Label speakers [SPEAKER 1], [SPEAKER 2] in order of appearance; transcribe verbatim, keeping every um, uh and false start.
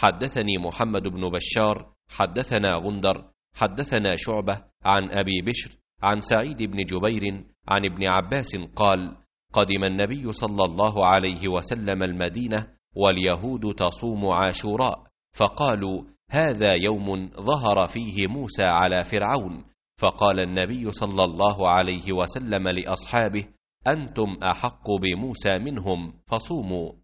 [SPEAKER 1] حدثني محمد بن بشار حدثنا غندر حدثنا شعبة عن أبي بشر عن سعيد بن جبير عن ابن عباس قال: قدم النبي صلى الله عليه وسلم المدينة واليهود تصوم عاشوراء، فقالوا: هذا يوم ظهر فيه موسى على فرعون. فقال النبي صلى الله عليه وسلم لأصحابه: أنتم أحق بموسى منهم، فصوموا.